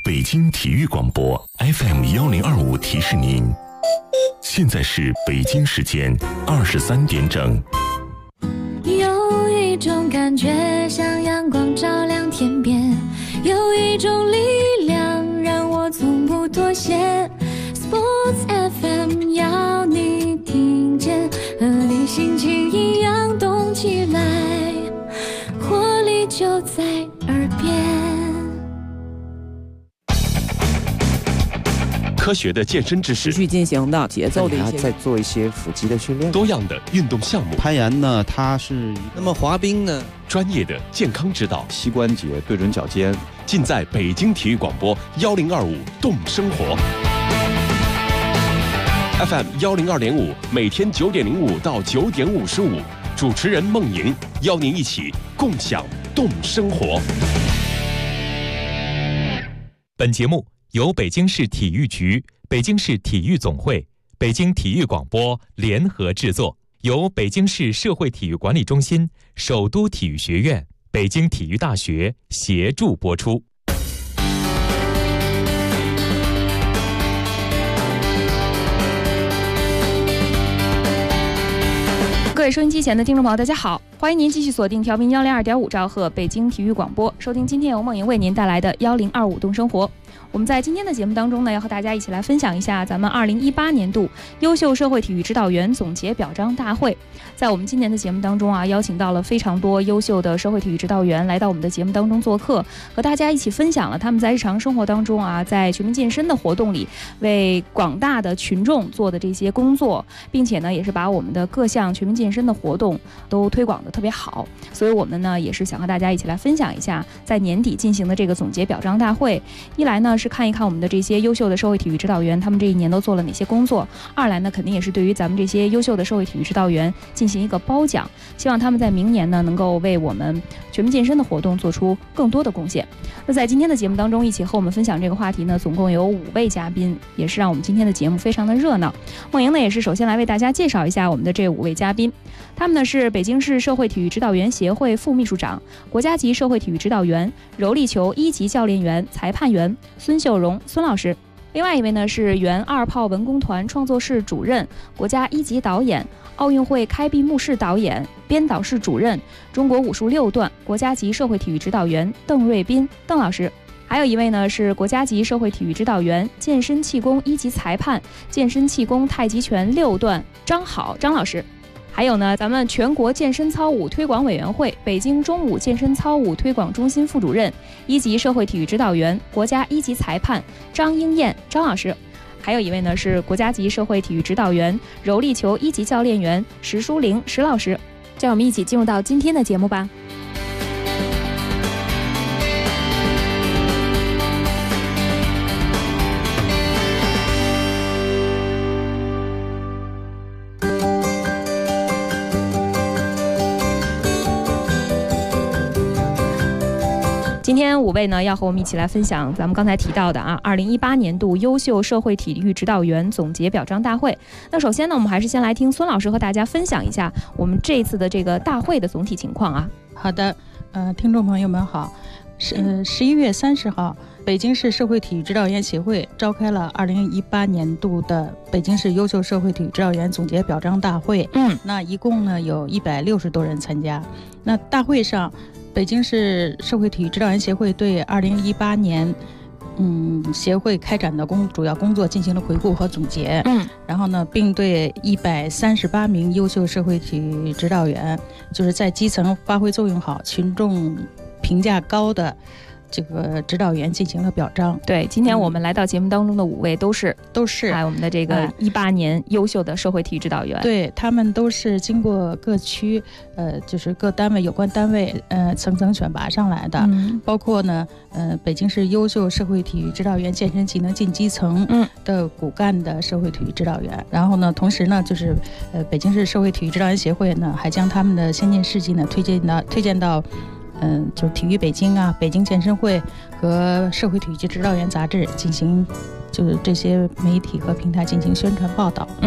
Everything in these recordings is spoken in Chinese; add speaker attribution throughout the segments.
Speaker 1: 北京体育广播 FM1025提示您，现在是北京时间23点整。
Speaker 2: 有一种感觉像阳光照亮天边，有一种力量让我从不妥协。Sports FM 要你听见，和你心情一样动起来，活力就在耳边。
Speaker 3: 科学的健身知识，
Speaker 4: 持续进行的节奏的一些，
Speaker 5: 再做一些腹肌的训练，
Speaker 3: 多样的运动项目。
Speaker 5: 攀岩呢，它是
Speaker 6: 那么滑冰呢，
Speaker 3: 专业的健康指导，
Speaker 5: 膝关节对准脚尖，
Speaker 3: 尽在北京体育广播1025动生活 FM 102.5，每天9点05到9点55，主持人孟莹邀您一起共享动生活。
Speaker 7: 本节目由北京市体育局、北京市体育总会、北京体育广播联合制作，由北京市社会体育管理中心、首都体育学院、北京体育大学协助播出。
Speaker 8: 各位收音机前的听众朋友，大家好，欢迎您继续锁定调频102.5兆赫北京体育广播，收听今天由孟莹为您带来的1025动生活。我们在今天的节目当中呢，要和大家一起来分享一下咱们2018年度优秀社会体育指导员总结表彰大会。在我们今年的节目当中啊，邀请到了非常多优秀的社会体育指导员来到我们的节目当中做客，和大家一起分享了他们在日常生活当中啊，在全民健身的活动里为广大的群众做的这些工作，并且呢，也是把我们的各项全民健身的活动都推广的特别好。所以我们呢，也是想和大家一起来分享一下在年底进行的这个总结表彰大会。一来呢，是看一看我们的这些优秀的社会体育指导员他们这一年都做了哪些工作，二来呢，肯定也是对于咱们这些优秀的社会体育指导员进行一个褒奖，希望他们在明年呢，能够为我们全民健身的活动做出更多的贡献。那在今天的节目当中，一起和我们分享这个话题呢，总共有5位嘉宾，也是让我们今天的节目非常的热闹。孟莹呢，也是首先来为大家介绍一下我们的这5位嘉宾，他们呢是北京市社会体育指导员协会副秘书长、国家级社会体育指导员、柔力球1级教练员、裁判员孙秀荣孙老师。另外一位呢是原2炮文工团创作室主任、国家1级导演、奥运会开闭幕式导演、编导室主任、中国武术6段国家级社会体育指导员邓瑞斌邓老师。还有一位呢是国家级社会体育指导员、健身气功1级裁判、健身气功太极拳6段张好张老师。还有呢，咱们全国健身操舞推广委员会北京中武健身操舞推广中心副主任、1级社会体育指导员、国家1级裁判张英艳张老师。还有一位呢是国家级社会体育指导员、柔力球1级教练员石淑玲石老师。让我们一起进入到今天的节目吧。今天5位呢要和我们一起来分享咱们刚才提到的2018年度优秀社会体育指导员总结表彰大会。那首先呢，我们还是先来听孙老师和大家分享一下我们这一次的这个大会的总体情况啊。
Speaker 9: 好的，听众朋友们好，11月30号，北京市社会体育指导员协会召开了2018年度的北京市优秀社会体育指导员总结表彰大会。那一共呢有160多人参加。那大会上，北京市社会体育指导员协会对2018年协会开展的主要工作进行了回顾和总结。然后呢，并对138名优秀社会体育指导员，就是在基层发挥作用好、群众评价高的这个指导员进行了表彰。
Speaker 8: 对，今天我们来到节目当中的5位都是我们的这个18年优秀的社会体育指导员。
Speaker 9: 对，他们都是经过各区就是各单位有关单位层层选拔上来的。包括呢北京市优秀社会体育指导员健身技能进基层的骨干的社会体育指导员。然后呢，同时呢，就是北京市社会体育指导员协会呢还将他们的先进事迹呢推荐到就是体育北京啊、北京健身会和社会体育指导员杂志进行，就是这些媒体和平台进行宣传报道。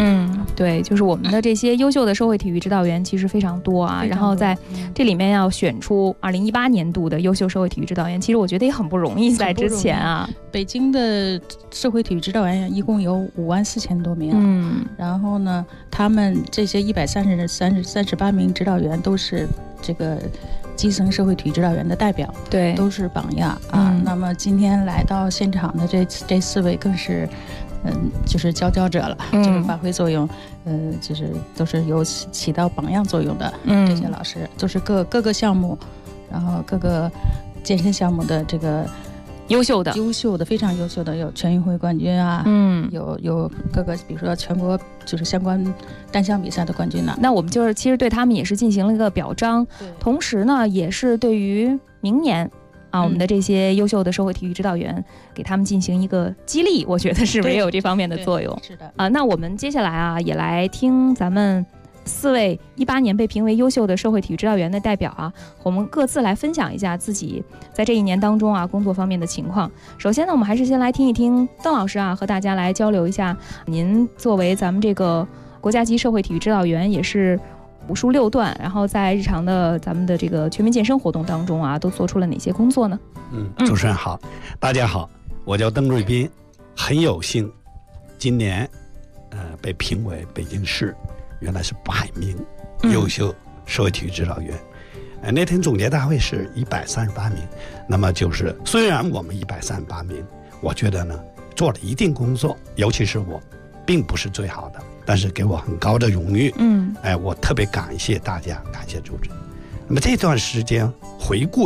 Speaker 8: 对，就是我们的这些优秀的社会体育指导员其实非常多啊，然后在这里面要选出2018年度的优秀社会体育指导员，其实我觉得也很不容易，在之前啊，
Speaker 9: 北京的社会体育指导员一共有54000多名，然后呢，他们这些138名指导员都是这个基层社会体育指导员的代表，
Speaker 8: 对，
Speaker 9: 都是榜样啊。那么今天来到现场的这4位更是，就是佼佼者了，就是发挥作用，就是都是有起到榜样作用的这些老师，就是各个项目，然后各个健身项目的这个
Speaker 8: 优秀的
Speaker 9: 非常优秀的，有全运会冠军啊，有各个比如说全国就是相关单项比赛的冠军呢。
Speaker 8: 那我们就是其实对他们也是进行了一个表彰，同时呢，也是对于明年我们的这些优秀的社会体育指导员，给他们进行一个激励，我觉得是不是也有这方面的作用？
Speaker 9: 是的
Speaker 8: 那我们接下来也来听咱们4位18年被评为优秀的社会体育指导员的代表我们各自来分享一下自己在这一年当中工作方面的情况。首先呢，我们还是先来听一听邓老师和大家来交流一下，您作为咱们这个国家级社会体育指导员，也是武术6段，然后在日常的咱们的这个全民健身活动当中都做出了哪些工作呢？
Speaker 6: 主持人好，大家好，我叫邓瑞斌，很有幸今年被评为北京市原来是100名优秀社会体育指导员。那天总结大会是138名，那么就是虽然我们138名，我觉得呢做了一定工作，尤其是我并不是最好的，但是给我很高的荣誉。我特别感谢大家，感谢主持人。那么这段时间回顾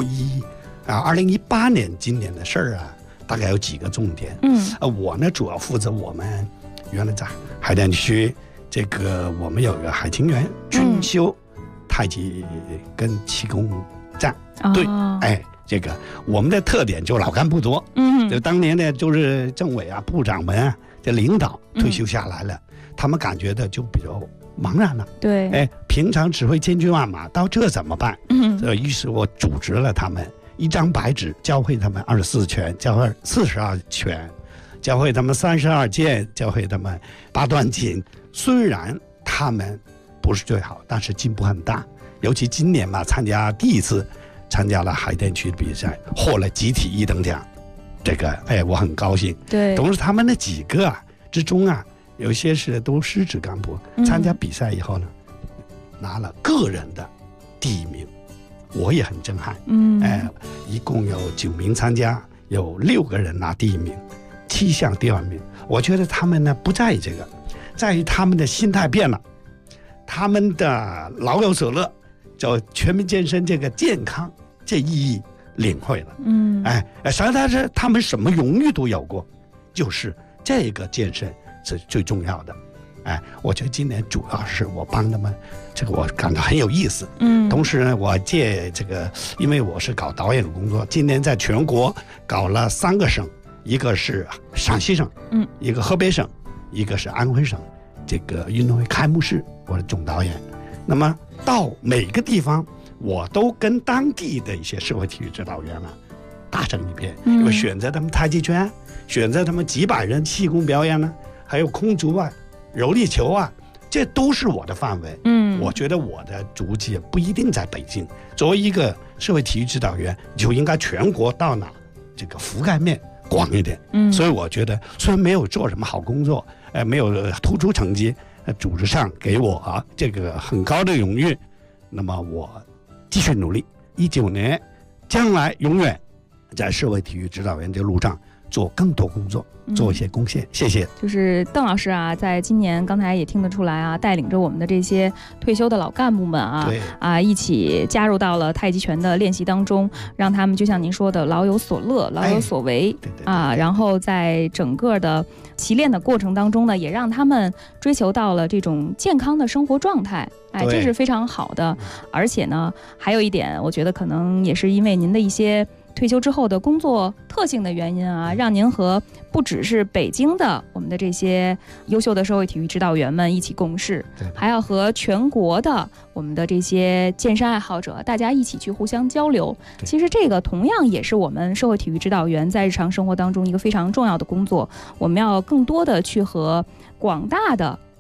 Speaker 6: 2018年今年的事儿大概有几个重点。我呢主要负责我们原来在海淀区这个我们有个海清园军修太极跟气功站。对，这个我们的特点就老干部多。就当年呢就是政委部长们这领导退休下来了，他们感觉的就比较茫然了。
Speaker 8: 对，
Speaker 6: 平常只会千军万马，到这怎么办？于是我组织了他们一张白纸，教会他们24拳，教会42拳，教会他们32剑，教会他们8段锦。虽然他们不是最好，但是进步很大。尤其今年第一次参加了海淀区的比赛，获了集体1等奖，这个我很高兴。
Speaker 8: 对，
Speaker 6: 同时他们那几个之中有些是都师职干部，参加比赛以后呢，拿了个人的第1名，我也很震撼。一共有9名参加，有6个人拿第1名，7项第2名。我觉得他们呢不在意这个，在于他们的心态变了，他们的老有所乐，叫全民健身这个健康这意义领会了。实际上是他们什么荣誉都有过，就是这个健身是最重要的。我觉得今年主要是我帮他们，这个我感到很有意思。同时呢，我借这个，因为我是搞导演的工作，今年在全国搞了3个省，一个是陕西省，一个河北省，一个是安徽省，这个运动会开幕式我是总导演。那么到每个地方，我都跟当地的一些社会体育指导员打成一片，我选择他们太极拳，选择他们几百人气功表演还有空竹柔力球这都是我的范围。我觉得我的足迹不一定在北京，作为一个社会体育指导员，就应该全国到哪这个覆盖面广一点。所以我觉得虽然没有做什么好工作，没有突出成绩，组织上给我这个很高的荣誉，那么我继续努力，19年将来永远在社会体育指导员这路上做更多工作，做一些贡献。谢谢。
Speaker 8: 就是邓老师在今年刚才也听得出来带领着我们的这些退休的老干部们一起加入到了太极拳的练习当中，让他们就像您说的老有所乐，老有所为。然后在整个的习练的过程当中呢，也让他们追求到了这种健康的生活状态。这是非常好的。而且呢，还有一点，我觉得可能也是因为您的一些退休之后的工作特性的原因让您和不只是北京的我们的这些优秀的社会体育指导员们一起共事，还要和全国的我们的这些健身爱好者大家一起去互相交流。其实这个同样也是我们社会体育指导员在日常生活当中一个非常重要的工作。我们要更多的去和广大的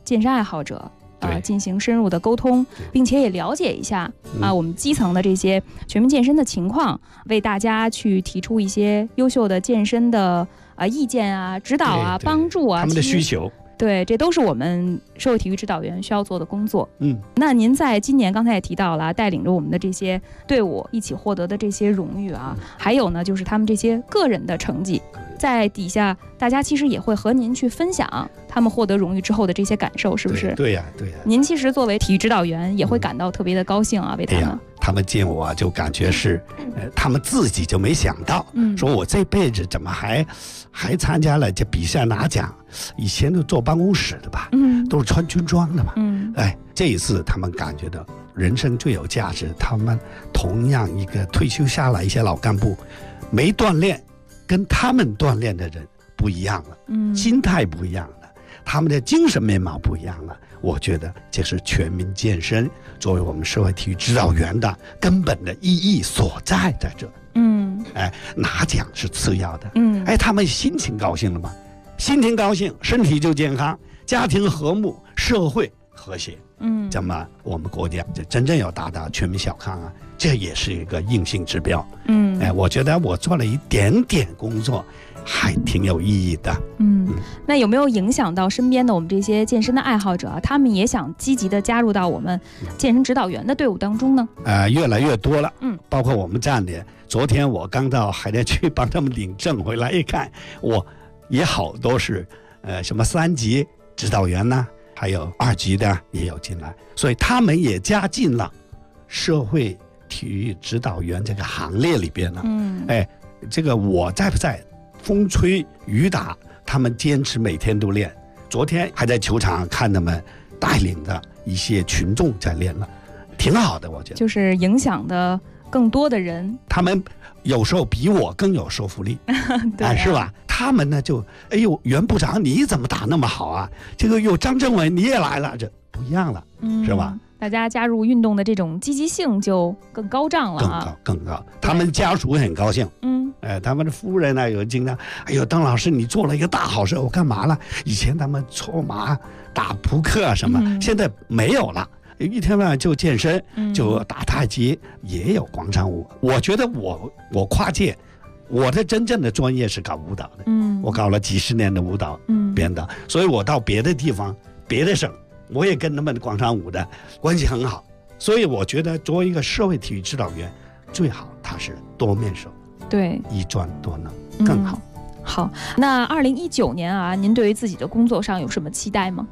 Speaker 8: 健身爱好者进行深入的沟通，并且也了解一下我们基层的这些全民健身的情况，为大家去提出一些优秀的健身的意见啊、指导啊、帮助啊，
Speaker 6: 他们的需求。
Speaker 8: 对，这都是我们社会体育指导员需要做的工作。那您在今年刚才也提到了，带领着我们的这些队伍一起获得的这些荣誉啊，还有呢，就是他们这些个人的成绩，在底下大家其实也会和您去分享他们获得荣誉之后的这些感受，是不是？
Speaker 6: 对呀。
Speaker 8: 您其实作为体育指导员也会感到特别的高兴啊，为他们。
Speaker 6: 他们见我就感觉是，他们自己就没想到，说我这辈子怎么还参加了这比赛拿奖？以前都坐办公室的吧，都是穿军装的嘛，这一次他们感觉到人生最有价值。他们同样一个退休下来一些老干部，没锻炼，跟他们锻炼的人不一样了，心态不一样了，他们的精神面貌不一样了。我觉得这是全民健身作为我们社会体育指导员的根本的意义所在这。拿奖是次要的，他们心情高兴了吗？心情高兴，身体就健康，家庭和睦，社会和谐。这么我们国家就真正要达到全民小康啊，这也是一个硬性指标。我觉得我做了一点点工作，还挺有意义的。
Speaker 8: 那有没有影响到身边的我们这些健身的爱好者啊？他们也想积极的加入到我们健身指导员的队伍当中呢？
Speaker 6: 越来越多了。包括我们站里，昨天我刚到海淀区帮他们领证回来，一看我也好多是什么3级指导员呢，还有2级的也有进来，所以他们也加进了社会体育指导员这个行列里边了。这个我在不在，风吹雨打，他们坚持每天都练。昨天还在球场看他们带领的一些群众在练了，挺好的，我觉得。
Speaker 8: 就是影响的更多的人，
Speaker 6: 他们有时候比我更有说服力，是吧？他们呢就，袁部长你怎么打那么好啊？这个有张政委你也来了，这不一样了，是吧？
Speaker 8: 大家加入运动的这种积极性就更高涨了啊，
Speaker 6: 更高。他们家属很高兴，他们的夫人呢有经常，邓老师你做了一个大好事，我干嘛了？以前他们搓麻、打扑克什么，现在没有了。一天晚上就健身，就打太极，也有广场舞。我觉得我跨界，我的真正的专业是搞舞蹈的，我搞了几10年的舞蹈编导，所以我到别的地方、别的省，我也跟他们的广场舞的关系很好。所以我觉得作为一个社会体育指导员，最好他是多面手，
Speaker 8: 对，
Speaker 6: 一专多能更好。
Speaker 8: 好，那2019年啊，您对于自己的工作上有什么期待吗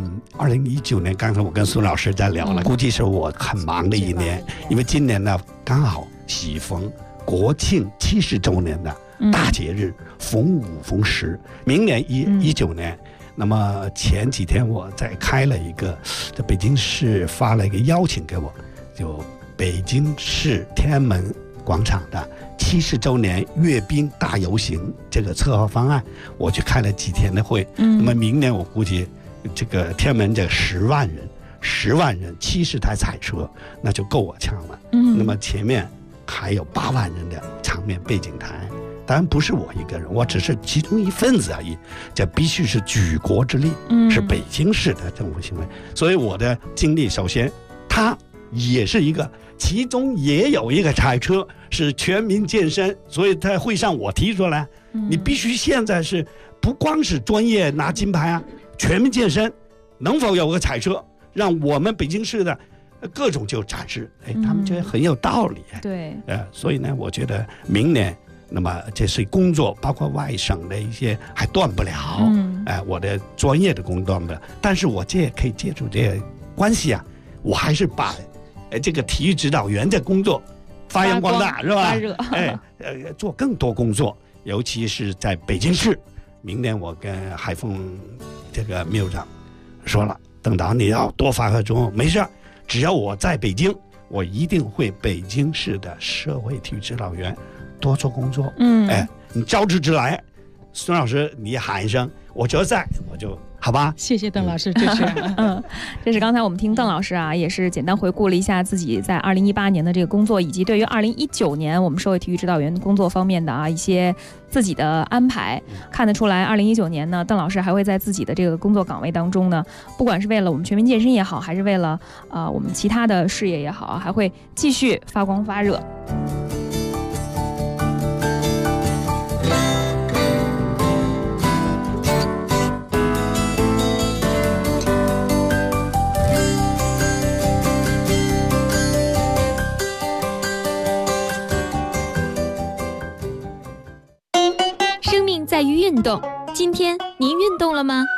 Speaker 6: ？2019年，刚才我跟苏老师在聊了，估计是我很忙的一年，因为今年呢刚好喜逢国庆70周年的大节日，逢5逢10。明年19年，那么前几天我在开了一个，在北京市发了一个邀请给我，就北京市天安门广场的70周年阅兵大游行这个策划方案，我去开了几天的会。那么明年我估计这个天安门这10万人，70台彩车，那就够我呛了。那么前面还有8万人的场面背景台，当然不是我一个人，我只是其中一份子而已。这必须是举国之力，是北京市的政府行为。所以我的经历，首先它也是一个，其中也有一个彩车是全民健身，所以在会上我提出来，你必须现在是不光是专业拿金牌啊，全民健身能否有个彩车，让我们北京市的各种就展示，他们觉得很有道理。
Speaker 8: 对，
Speaker 6: 所以呢，我觉得明年，那么这是工作，包括外省的一些还断不了，我的专业的工断不了，但是我这也可以借助这些关系啊，我还是把这个体育指导员的工作发扬光大，是吧？做更多工作，尤其是在北京市。明年我跟海丰这个秘书长说了，邓导你要多发挥作用，没事，只要我在北京，我一定会北京市的社会体育指导员多做工作。你招之即来，孙老师你喊一声，我就在，我就好吧？
Speaker 9: 谢谢邓老师支持。
Speaker 8: 这是刚才我们听邓老师啊，也是简单回顾了一下自己在2018年的这个工作，以及对于2019年我们社会体育指导员工作方面的一些自己的安排。看得出来，2019年呢，邓老师还会在自己的这个工作岗位当中呢，不管是为了我们全民健身也好，还是为了我们其他的事业也好，还会继续发光发热。
Speaker 2: 在于运动，今天您运动了吗？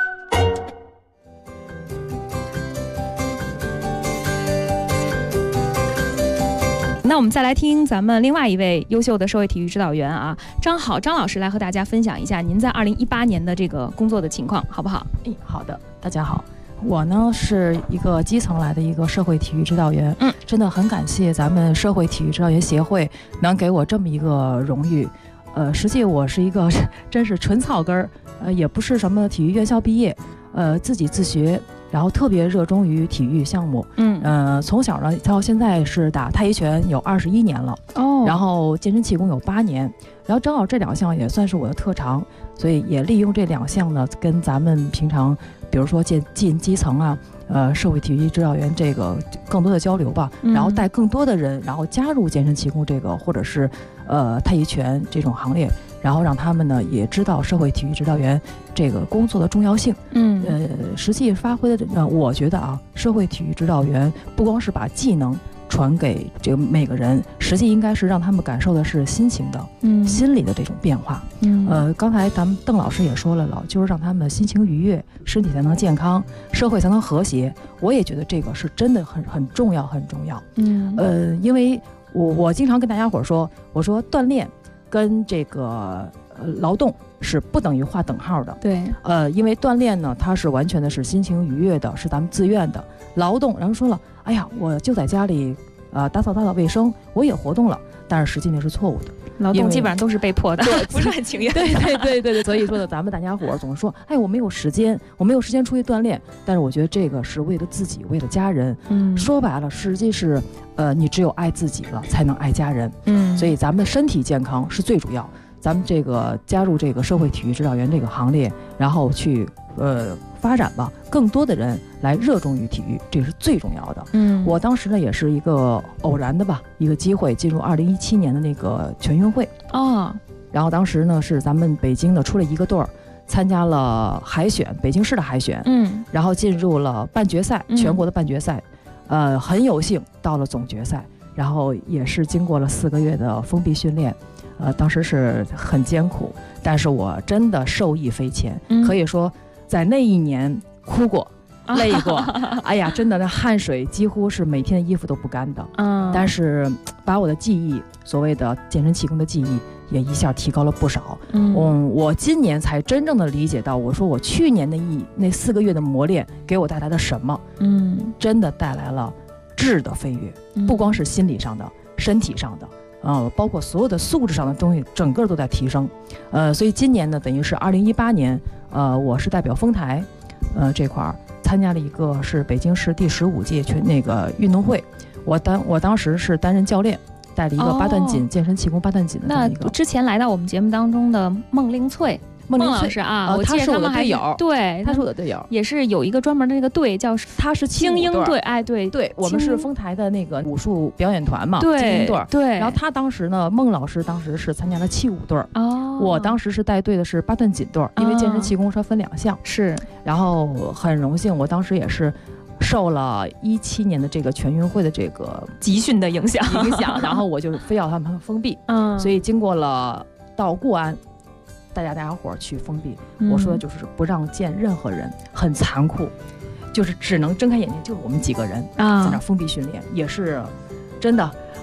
Speaker 8: 那我们再来听咱们另外一位优秀的社会体育指导员啊，张好张老师来和大家分享一下您在2018年的这个工作的情况，好不好？
Speaker 10: 好的，大家好。我呢是一个基层来的一个社会体育指导员，真的很感谢咱们社会体育指导员协会能给我这么一个荣誉。实际我是一个真是纯草根儿，也不是什么体育院校毕业，自己自学，然后特别热衷于体育项目。从小呢到现在是打太极拳有21年了，然后健身气功有8年，然后正好这2项也算是我的特长，所以也利用这2项呢，跟咱们平常比如说进基层啊。社会体育指导员这个更多的交流吧，然后带更多的人，然后加入健身气功这个或者是太极拳这种行列，然后让他们呢也知道社会体育指导员这个工作的重要性。实际发挥的我觉得啊，社会体育指导员不光是把技能传给这个每个人，实际应该是让他们感受的是心情的，心理的这种变化。刚才咱们邓老师也说了了，就是让他们心情愉悦，身体才能健康，社会才能和谐。我也觉得这个是真的很重要，很重要。因为我经常跟大家伙说，我说锻炼跟这个劳动是不等于划等号的。
Speaker 8: 对，
Speaker 10: 因为锻炼呢，它是完全的是心情愉悦的，是咱们自愿的。劳动，然后说了，哎呀，我就在家里打扫卫生，我也活动了，但是实际那是错误的。
Speaker 8: 劳动基本上都是被迫的，
Speaker 10: 对，
Speaker 8: 不是很情愿。
Speaker 10: 对，所以说呢，咱们大家伙总说，哎，我没有时间出去锻炼，但是我觉得这个是为了自己，为了家人。说白了，实际是你只有爱自己了，才能爱家人。所以咱们身体健康是最主要。咱们这个加入这个社会体育指导员这个行列，然后去发展吧，更多的人来热衷于体育，这是最重要的。我当时呢也是一个偶然的吧，一个机会进入2017年的那个全运会然后当时呢是咱们北京的出了一个队儿，参加了海选，北京市的海选，然后进入了半决赛，全国的半决赛，很有幸到了总决赛，然后也是经过了4个月的封闭训练。当时是很艰苦，但是我真的受益匪浅，可以说在那一年哭过累过，哎呀，真的那汗水几乎是每天的衣服都不干的。但是把我的技艺，所谓的健身气功的技艺也一下提高了不少。我今年才真正的理解到，我说我去年那4个月的磨练给我带来了什么。真的带来了质的飞跃，不光是心理上的，身体上的。包括所有的素质上的东西，整个都在提升。所以今年呢，等于是2018年，我是代表丰台，这块儿参加了一个是北京市第15届那个运动会。我当时是担任教练，带了一个8段锦健身气功8段锦的这么一个。
Speaker 8: 那之前来到我们节目当中的孟令翠老师啊，
Speaker 10: 他是我的队友，
Speaker 8: 对，
Speaker 10: 他是我的队友，
Speaker 8: 也是有一个专门的那个队，叫
Speaker 10: 他是
Speaker 8: 精英队，哎，对，
Speaker 10: 我们是丰台的那个武术表演团嘛，
Speaker 8: 对，
Speaker 10: 精英队，
Speaker 8: 对。
Speaker 10: 然后他当时呢，孟老师当时是参加了气舞队，我当时是带队的是8段锦队，因为健身气功它分2项，
Speaker 8: 是。
Speaker 10: 然后很荣幸，我当时也是受了17年的这个全运会的这个
Speaker 8: 集训的影响，
Speaker 10: 然后我就非要他们封闭，所以经过了到固安。大家伙去封闭，我说的就是不让见任何人，很残酷，就是只能睁开眼睛，就是我们几个人在那封闭训练，也是真的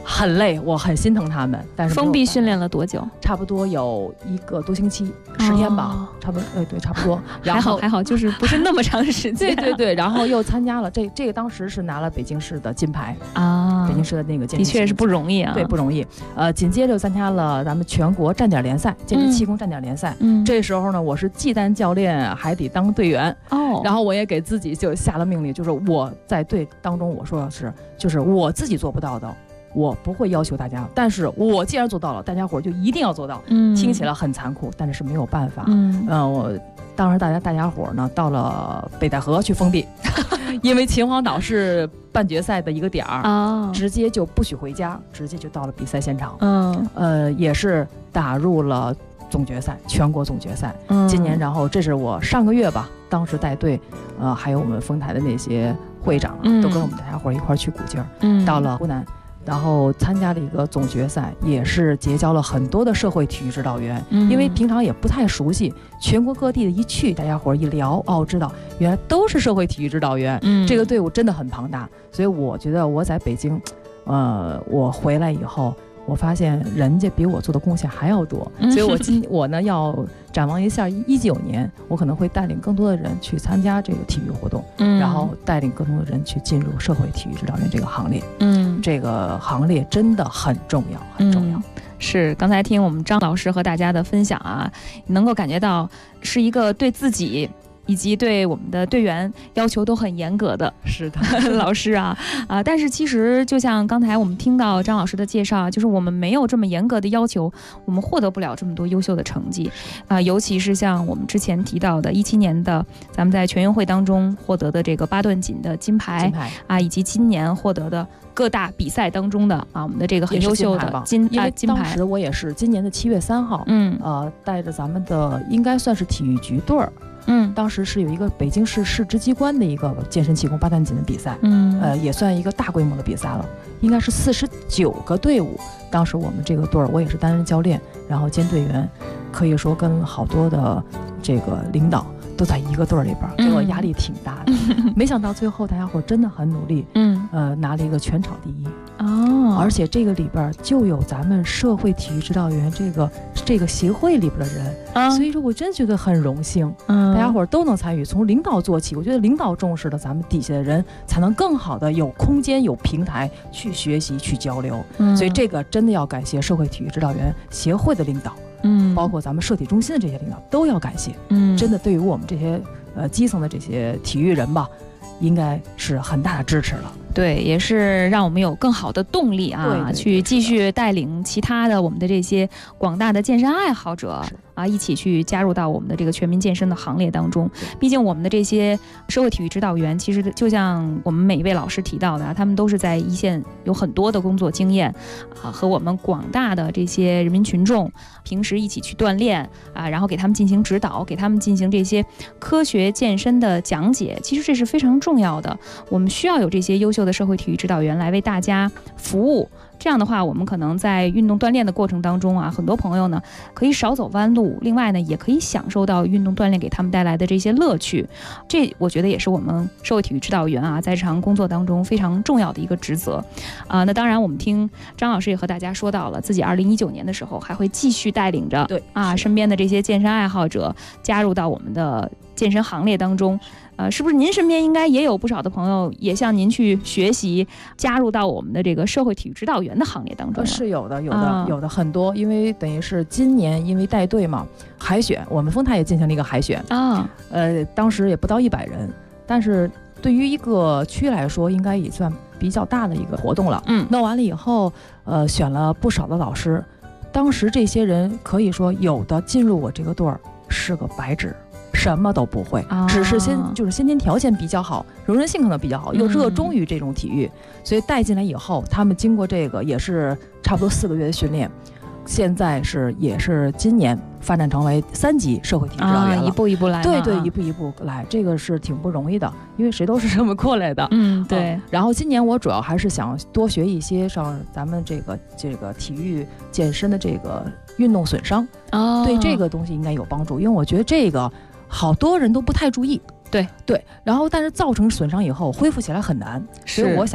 Speaker 10: 很累，我很心疼他们。但是
Speaker 8: 封闭训练了多久？
Speaker 10: 差不多有1个多星期，10天吧，差不多，对，差不多。然后
Speaker 8: 还好，就是不是那么长时间。
Speaker 10: 对，然后又参加了这个，当时是拿了北京市的金牌
Speaker 8: 啊，
Speaker 10: 北京市的那个健身，
Speaker 8: 的确是不容易啊，
Speaker 10: 对，不容易。紧接着参加了咱们全国站点联赛，健身气功站点联赛。这时候呢，我是既当教练还得当队员哦，然后我也给自己就下了命令，就是我在队当中，我说的是，就是我自己做不到的。我不会要求大家，但是我既然做到了，大家伙就一定要做到。听起来很残酷，但是是没有办法。我当时大家伙呢到了北戴河去封闭，因为秦皇岛是半决赛的一个点儿直接就不许回家，直接就到了比赛现场。也是打入了总决赛，全国总决赛。今年，然后这是我上个月吧，当时带队，还有我们丰台的那些会长都跟我们大家伙一块去鼓劲儿，到了湖南。然后参加了一个总决赛，也是结交了很多的社会体育指导员，因为平常也不太熟悉，全国各地的一去，大家伙一聊，知道原来都是社会体育指导员，这个队伍真的很庞大。所以我觉得我在北京，我回来以后，我发现人家比我做的贡献还要多，所以我呢要展望一下19年，我可能会带领更多的人去参加这个体育活动，然后带领更多的人去进入社会体育指导员这个行列。这个行列真的很重要，很重要。
Speaker 8: 是，刚才听我们张老师和大家的分享啊，能够感觉到是一个对自己以及对我们的队员要求都很严格的，
Speaker 10: 是的
Speaker 8: 老师啊。但是其实就像刚才我们听到张老师的介绍，就是我们没有这么严格的要求，我们获得不了这么多优秀的成绩尤其是像我们之前提到的17年的咱们在全运会当中获得的这个8段锦的金牌以及今年获得的各大比赛当中的我们的这个很优秀的金牌。
Speaker 10: 因为当时我也是今年的7月3号，带着咱们的应该算是体育局队儿。当时是有一个北京市市直机关的一个健身气功8段锦的比赛，也算一个大规模的比赛了，应该是49个队伍。当时我们这个队儿，我也是担任教练，然后兼队员，可以说跟好多的这个领导都在一个队儿里边，给我压力挺大的。没想到最后大家伙真的很努力，拿了一个全场第1。而且这个里边就有咱们社会体育指导员这个协会里边的人，所以说我真觉得很荣幸，大家伙都能参与，从领导做起。我觉得领导重视了，咱们底下的人才能更好的有空间、有平台去学习、去交流。所以这个真的要感谢社会体育指导员协会的领导，包括咱们社体中心的这些领导都要感谢。真的对于我们这些基层的这些体育人吧，应该是很大的支持了。
Speaker 8: 对，也是让我们有更好的动力
Speaker 10: 对
Speaker 8: 去继续带领其他的我们的这些广大的健身爱好者一起去加入到我们的这个全民健身的行列当中。毕竟我们的这些社会体育指导员，其实就像我们每一位老师提到的，他们都是在一线有很多的工作经验和我们广大的这些人民群众平时一起去锻炼然后给他们进行指导，给他们进行这些科学健身的讲解。其实这是非常重要的，我们需要有这些优秀的社会体育指导员来为大家服务。这样的话，我们可能在运动锻炼的过程当中很多朋友呢可以少走弯路，另外呢也可以享受到运动锻炼给他们带来的这些乐趣。这我觉得也是我们社会体育指导员在日常工作当中非常重要的一个职责那当然我们听张老师也和大家说到了，自己2019年的时候还会继续带领着身边的这些健身爱好者加入到我们的健身行列当中。是不是您身边应该也有不少的朋友也向您去学习，加入到我们的这个社会体育指导员的行列当中？
Speaker 10: 是有的很多。因为等于是今年因为带队嘛，海选，我们丰台也进行了一个海选当时也不到100人，但是对于一个区来说，应该也算比较大的一个活动了。弄完了以后，选了不少的老师。当时这些人可以说有的进入我这个队儿是个白纸，什么都不会，只是先天条件比较好，容韧性可能比较好，又热衷于这种体育，所以带进来以后，他们经过这个也是差不多4个月的训练，现在也是今年发展成为3级社会体育指导员了，
Speaker 8: 一步一步来，
Speaker 10: 对，一步一步来，这个是挺不容易的，因为谁都是这么过来的。
Speaker 8: 对。
Speaker 10: 然后今年我主要还是想多学一些上咱们这个体育健身的这个运动损伤，对这个东西应该有帮助，因为我觉得这个好多人都不太注意。对，然后但是造成损伤以后恢复起来很难，所以我想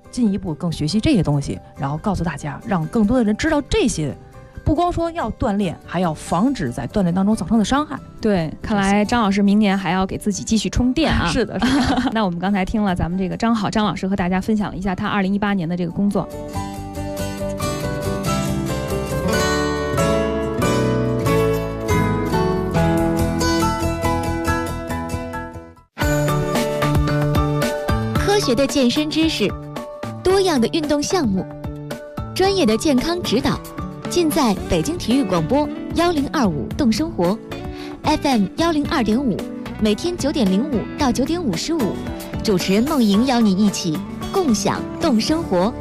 Speaker 10: 进一步更学习这些东西，然后告诉大家，让更多的人知道这些。不光说要锻炼，还要防止在锻炼当中造成的伤害。
Speaker 8: 对，看来张老师明年还要给自己继续充电啊！
Speaker 10: 是的，是的。
Speaker 8: 那我们刚才听了咱们这个张老师和大家分享了一下他2018年的这个工作。
Speaker 2: 科学的健身知识，多样的运动项目，专业的健康指导，尽在北京体育广播1025动生活 FM 102.5，每天9点05到9点55，主持人梦莹邀你一起共享动生活。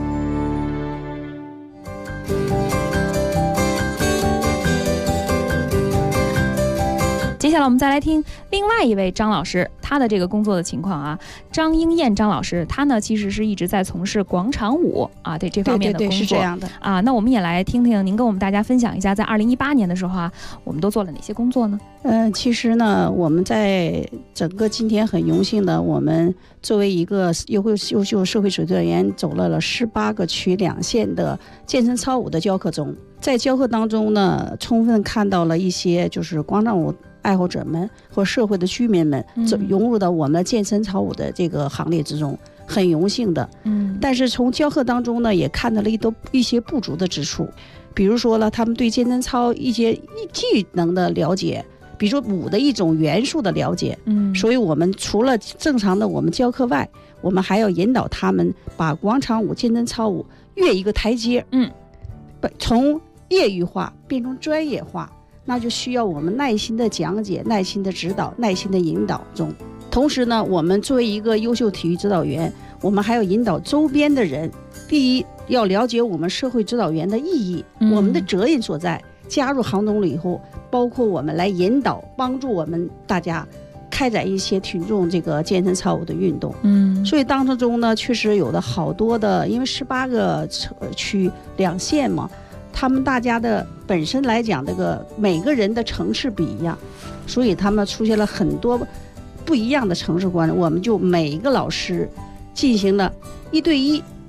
Speaker 8: 接下来我们再来听另外一位张老师他的这个工作的情况啊。张英燕张老师，他呢其实是一直在从事广场舞啊这方面的工作。
Speaker 11: 对，是这样的
Speaker 8: 啊。那我们也来听听您跟我们大家分享一下，在2018年的时候啊，我们都做了哪些工作呢？
Speaker 11: 其实呢，我们在整个今天很荣幸的，我们作为一个优秀社会主义队员，走了18个区2县的健身操舞的教课中，在教课当中呢，充分看到了一些就是广场舞爱好者们或社会的居民们融入到我们健身操舞的这个行列之中，很荣幸的。但是从教课当中呢，也看到了一些不足的之处，比如说了他们对健身操一些技能的了解，比如说舞的一种元素的了解。所以我们除了正常的我们教课外，我们还要引导他们把广场舞、健身操舞越一个台阶，从业余化变成专业化。那就需要我们耐心的讲解、耐心的指导、耐心的引导中。同时呢，我们作为一个优秀体育指导员，我们还要引导周边的人。第一，要了解我们社会指导员的意义，我们的责任所在。加入行动了以后，包括我们来引导、帮助我们大家开展一些群众这个健身操舞的运动。所以当中呢，确实有的好多的，因为18个区2县嘛。他们大家的本身来讲，这个每个人的城市不一样，所以他们出现了很多不一样的城市观。我们就每一个老师进行了1对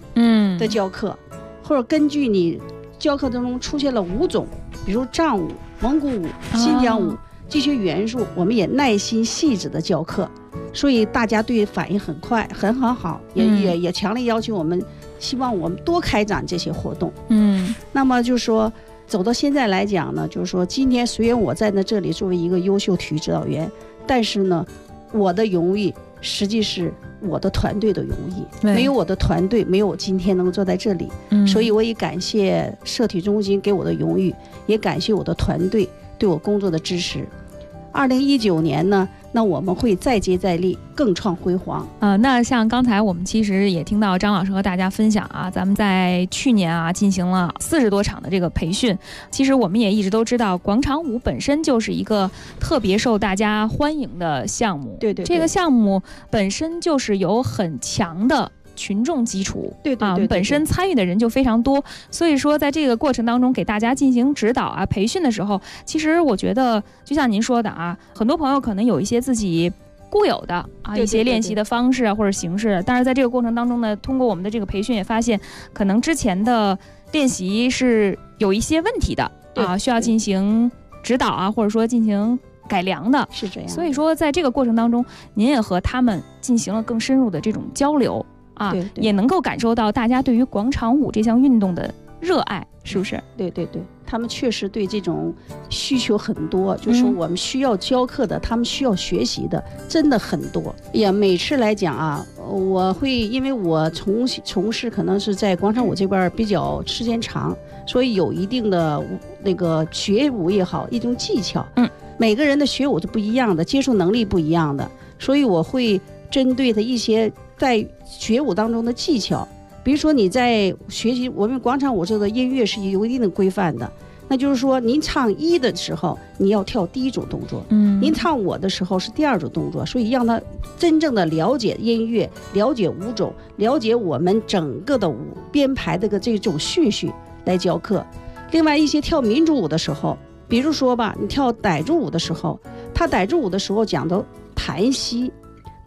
Speaker 11: 1的教课，或者根据你教课当中出现了5种，比如藏舞、蒙古舞、新疆舞这些元素，我们也耐心细致的教课，所以大家对反应很快，很好，也强烈要求我们。希望我们多开展这些活动。那么就是说走到现在来讲呢，就是说今天虽然我在这里作为一个优秀体育指导员，但是呢，我的荣誉实际是我的团队的荣誉，没有我的团队，没有我今天能够坐在这里。所以我也感谢社体中心给我的荣誉，也感谢我的团队对我工作的支持。2019年呢，那我们会再接再厉，更创辉煌。
Speaker 8: 那像刚才我们其实也听到张老师和大家分享啊，咱们在去年啊进行了40多场的这个培训。其实我们也一直都知道，广场舞本身就是一个特别受大家欢迎的项目。对，这个项目本身就是有很强的群众基础，对，本身参与的人就非常多，所以说在这个过程当中给大家进行指导啊、培训的时候，其实我觉得就像您说的啊，很多朋友可能有一些自己固有的啊一些练习的方式啊或者形式，但是在这个过程当中呢，通过我们的这个培训也发现，可能之前的练习是有一些问题的啊，需要进行指导啊，或者说进行改良的，是这样。所以说在这个过程当中，您也和他们进行了更深入的这种交流。也能够感受到大家对于广场舞这项运动的热爱，是不是？对，他们确实对这种需求很多，就是说我们需要教课的，他们需要学习的，真的很多。也每次来讲啊，我会因为我从事可能是在广场舞这边比较时间长，所以有一定的那个学舞也好，一种技巧。每个人的学舞是不一样的，接受能力不一样的，所以我会针对的一些在学舞当中的技巧，比如说你在学习我们广场舞这个音乐是有一定的规范的，那就是说您唱1的时候你要跳第1种动作，您唱我的时候是第2种动作，所以让他真正的了解音乐，了解舞种，了解我们整个的舞编排的这种顺序来教课。另外一些跳民族舞的时候，比如说吧，你跳傣族舞的时候，他傣族舞的时候讲到弹息，那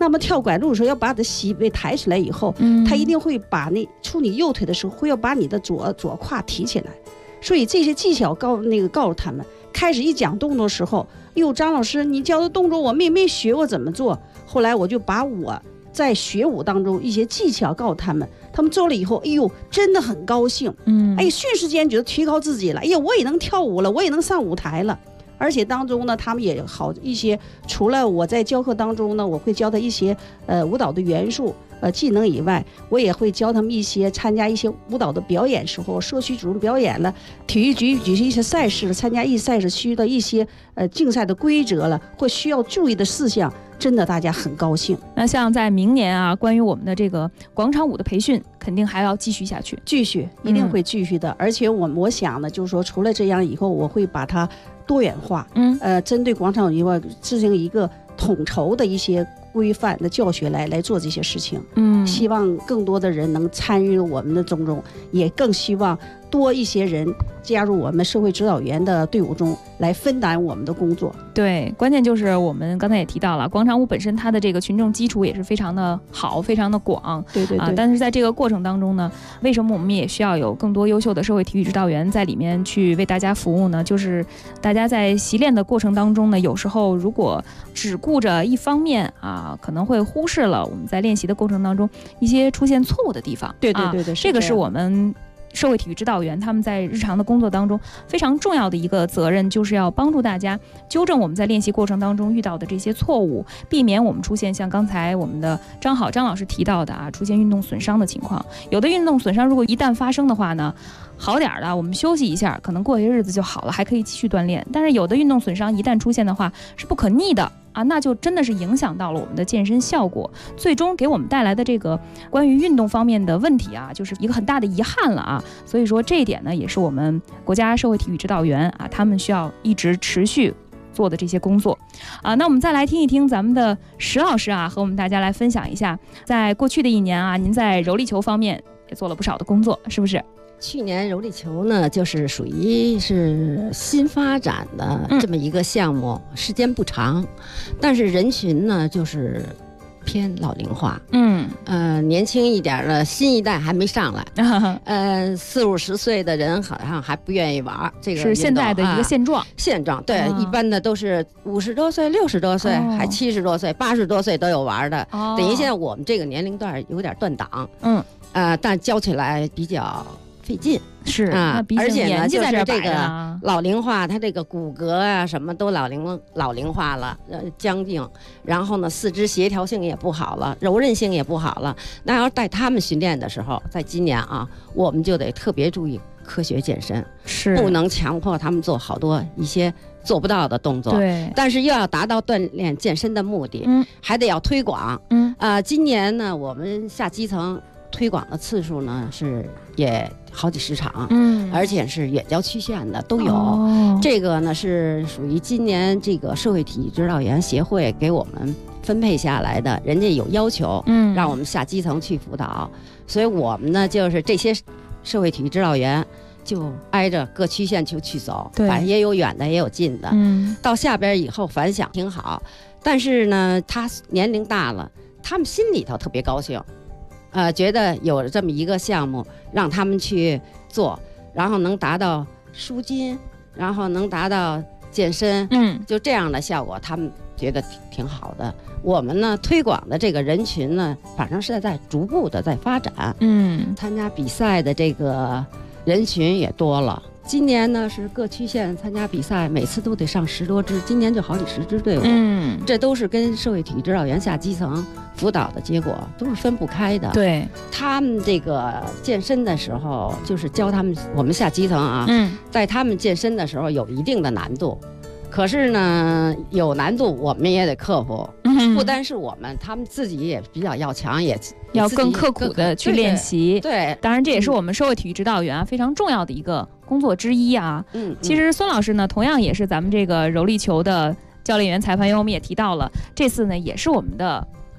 Speaker 11: 那么跳拐路的时候要把你的膝背抬起来以后，他一定会把出你右腿的时候会要把你的左胯提起来。所以这些技巧告诉他们，开始一讲动作的时候，哟，张老师你教的动作我没学，我怎么做？后来我就把我在学舞当中一些技巧告诉他们，他们做了以后，哎呦，真的很高兴，哎，瞬时间觉得提高自己了，哎呀，我也能跳舞了，我也能上舞台了。而且当中呢，他们也好一些，除了我在教课当中呢，我会教他一些舞蹈的元素技能以外，我也会教他们一些参加一些舞蹈的表演时候，社区主任表演了，体育局举行一些赛事了，参加赛事区的一些竞赛的规则了，或需要注意的事项，真的大家很高兴。
Speaker 8: 那像在明年啊，关于我们的这个广场舞的培训，肯定还要继续下去，
Speaker 11: 一定会继续的。而且我想呢，就是说除了这样以后，我会把它多元化，针对广场舞以外制定一个统筹的一些规范的教学来做这些事情。希望更多的人能参与我们的中，也更希望多一些人加入我们社会指导员的队伍中来分担我们的工作。
Speaker 8: 对，关键就是我们刚才也提到了，广场舞本身它的这个群众基础也是非常的好，非常的广。
Speaker 11: 对对对。
Speaker 8: 但是在这个过程当中呢，为什么我们也需要有更多优秀的社会体育指导员在里面去为大家服务呢？就是大家在习练的过程当中呢，有时候如果只顾着一方面啊，可能会忽视了我们在练习的过程当中一些出现错误的地方。
Speaker 11: 对对对对，
Speaker 8: 这个是我们社会体育指导员他们在日常的工作当中非常重要的一个责任，就是要帮助大家纠正我们在练习过程当中遇到的这些错误，避免我们出现像刚才我们的张老师提到的出现运动损伤的情况。有的运动损伤如果一旦发生的话呢，好点的我们休息一下，可能过些日子就好了，还可以继续锻炼。但是有的运动损伤一旦出现的话是不可逆的那就真的是影响到了我们的健身效果，最终给我们带来的这个关于运动方面的问题就是一个很大的遗憾了所以说这一点呢，也是我们国家社会体育指导员他们需要一直持续做的这些工作那我们再来听一听咱们的石老师和我们大家来分享一下，在过去的一年您在柔力球方面也做了不少的工作，是不是？
Speaker 12: 去年柔力球呢，就是属于是新发展的这么一个项目，时间不长，但是人群呢就是偏老龄化，年轻一点的新一代还没上来，40-50岁的人好像还不愿意玩这个，
Speaker 8: 是现在的一个现状。
Speaker 12: 对，一般的都是50多岁、60多岁，还70多岁、80多岁都有玩的，等于现在我们这个年龄段有点断档，但教起来比较费劲，
Speaker 8: 是
Speaker 12: 而且呢，就是这个老龄化，它这个骨骼什么都老龄化了，僵硬，然后呢，四肢协调性也不好了，柔韧性也不好了。那要带他们训练的时候，在今年我们就得特别注意科学健身，
Speaker 8: 是
Speaker 12: 不能强迫他们做好多一些做不到的动作，
Speaker 8: 对，
Speaker 12: 但是又要达到锻炼健身的目的，还得要推广，今年呢，我们下基层推广的次数呢是也好几十场，而且是远郊区县的都有。这个呢是属于今年这个社会体育指导员协会给我们分配下来的，人家有要求，让我们下基层去辅导，所以我们呢就是这些社会体育指导员就挨着各区县去走，反正也有远的也有近的，到下边以后反响挺好，但是呢他年龄大了，他们心里头特别高兴。觉得有这么一个项目让他们去做，然后能达到舒筋，然后能达到健身，就这样的效果，他们觉得挺好的。我们呢推广的这个人群呢，反正是在逐步的在发展，参加比赛的这个人群也多了。今年呢是各区县参加比赛，每次都得上10多支，今年就好几十支队伍，这都是跟社会体育指导员下基层辅导的结果，都是分不开的。
Speaker 8: 对，
Speaker 12: 他们这个健身的时候，就是教他们，我们下基层在他们健身的时候有一定的难度，可是呢有难度我们也得克服，不单是我们，他们自己也比较要强，也
Speaker 8: 要更刻苦的去练习。
Speaker 12: 对，
Speaker 8: 当然这也是我们社会体育指导员非常重要的一个工作之一其实孙老师呢，同样也是咱们这个柔力球的教练员、裁判员，我们也提到了，这次呢也是我们的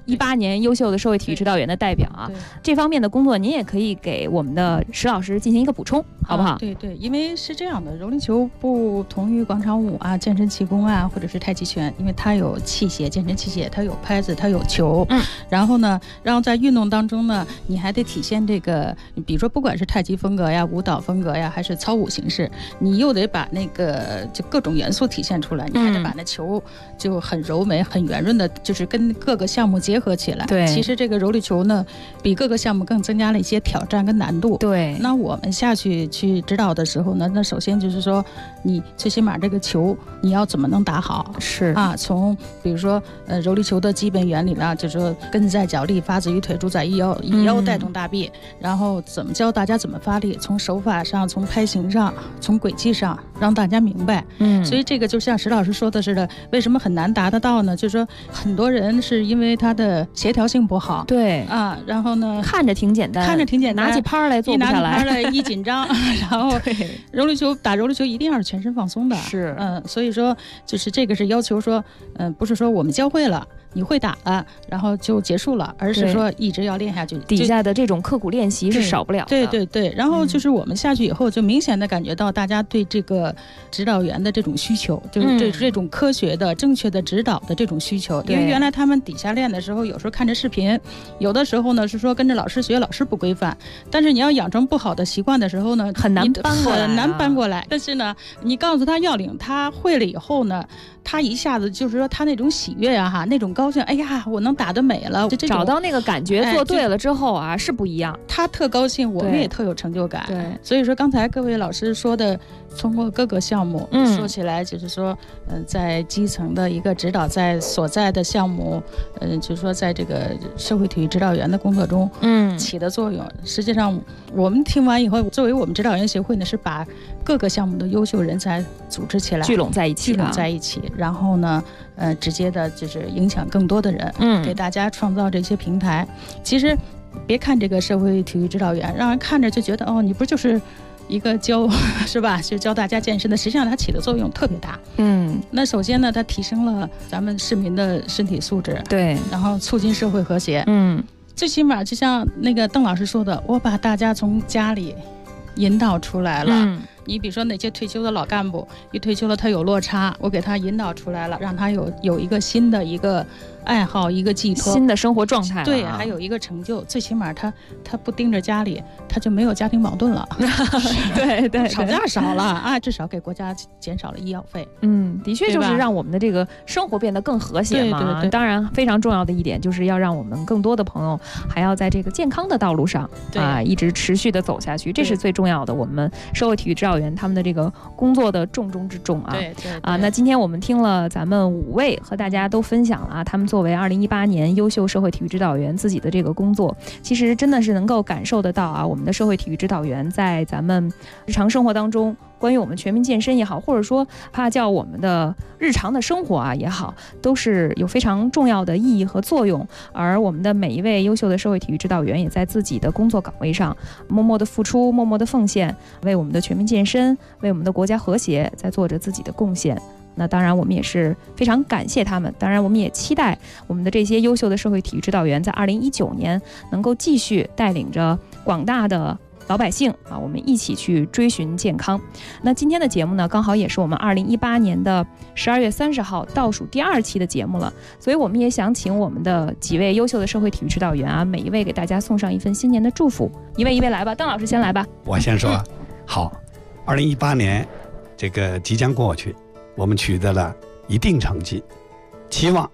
Speaker 8: 2018年优秀的社会体育指导员的代表啊，这方面的工作您也可以给我们的石老师进行一个补充，好不好？
Speaker 9: 对对，因为是这样的，柔灵球不同于广场舞啊、健身气功啊，或者是太极拳，因为它有器械、健身器械，它有拍子，它有球。然后呢，在运动当中呢，你还得体现这个，比如说不管是太极风格呀、舞蹈风格呀，还是操舞形式，你又得把那个就各种元素体现出来，你还得把那球就很柔美、很圆润的，就是跟各个项目结合起来。
Speaker 8: 对，
Speaker 9: 其实这个柔力球呢，比各个项目更增加了一些挑战跟难度。
Speaker 8: 对，
Speaker 9: 那我们下去指导的时候呢，那首先就是说，你最起码这个球你要怎么能打好？
Speaker 8: 是
Speaker 9: 啊，从比如说柔力球的基本原理呢，就是说根在脚力，发自于腿，主宰一腰，以腰带动大臂，然后怎么教大家怎么发力，从手法上，从拍形上，从轨迹上，让大家明白。所以这个就像石老师说的似的，为什么很难达得到呢？就是说很多人是因为他的协调性不好。
Speaker 8: 对
Speaker 9: 啊，然后呢，
Speaker 8: 看着挺简单，拿起拍来做不下来，
Speaker 9: 拿起拍来一紧张，然后打柔力球一定要是全身放松的。
Speaker 8: 是，
Speaker 9: 所以说就是这个是要求说，不是说我们教会了，你会打了，然后就结束了，而是说一直要练下去。
Speaker 8: 底下的这种刻苦练习是少不了的。
Speaker 9: 对对对，然后就是我们下去以后，就明显的感觉到大家对这个指导员的这种需求，就是这种科学的、正确的指导的这种需求。因为原来他们底下练的时候，有时候看着视频，有的时候呢是说跟着老师学，老师不规范，但是你要养成不好的习惯的时候呢，
Speaker 8: 很难
Speaker 9: 搬过来。但是呢，你告诉他要领，他会了以后呢，他一下子就是说他那种喜悦啊，那种高兴，哎呀，我能打得美了，
Speaker 8: 找到那个感觉，做对了之后啊，是不一样。
Speaker 9: 他特高兴，我们也特有成就感。
Speaker 8: 对，
Speaker 9: 所以说刚才各位老师说的，通过各个项目说起来，就是说，在基层的一个指导，在所在的项目，就是说在这个社会体育指导员的工作中，起的作用。实际上，我们听完以后，作为我们指导员协会呢，是把各个项目的优秀人才组织起来，
Speaker 8: 聚拢在一
Speaker 9: 起，然后呢，直接的就是影响更多的人，给大家创造这些平台。其实，别看这个社会体育指导员，让人看着就觉得哦，你不就是一个是吧？就教大家健身的，实际上它起的作用特别大。那首先呢，它提升了咱们市民的身体素质，
Speaker 8: 对，
Speaker 9: 然后促进社会和谐。最起码就像那个邓老师说的，我把大家从家里引导出来了。你比如说哪些退休的老干部，一退休了他有落差，我给他引导出来了，让他有一个新的一个爱好，一个寄托，
Speaker 8: 新的生活状态。
Speaker 9: 对，还有一个成就，最起码他不盯着家里，他就没有家庭矛盾了。
Speaker 8: 对对，
Speaker 9: 吵架少了啊，至少给国家减少了医药费。
Speaker 8: 的确就是让我们的这个生活变得更和谐嘛。
Speaker 9: 对，
Speaker 8: 当然非常重要的一点就是要让我们更多的朋友还要在这个健康的道路上一直持续的走下去，这是最重要的。我们社会体育指导员他们的这个工作的重中之重啊。
Speaker 9: 对。
Speaker 8: 那今天我们听了咱们5位和大家都分享了他们作为2018年优秀社会体育指导员自己的这个工作，其实真的是能够感受得到我们的社会体育指导员在咱们日常生活当中，关于我们全民健身也好，或者说怕叫我们的日常的生活也好，都是有非常重要的意义和作用。而我们的每一位优秀的社会体育指导员也在自己的工作岗位上默默的付出，默默的奉献，为我们的全民健身，为我们的国家和谐在做着自己的贡献。那当然我们也是非常感谢他们，当然我们也期待我们的这些优秀的社会体育指导员在2019年能够继续带领着广大的老百姓我们一起去追寻健康。那今天的节目呢，刚好也是我们2018年的12月30号倒数第2期的节目了，所以我们也想请我们的几位优秀的社会体育指导员每一位给大家送上一份新年的祝福，一位一位来吧。邓老师先来吧。
Speaker 6: 我先说好，2018年这个即将过去，我们取得了一定成绩，期望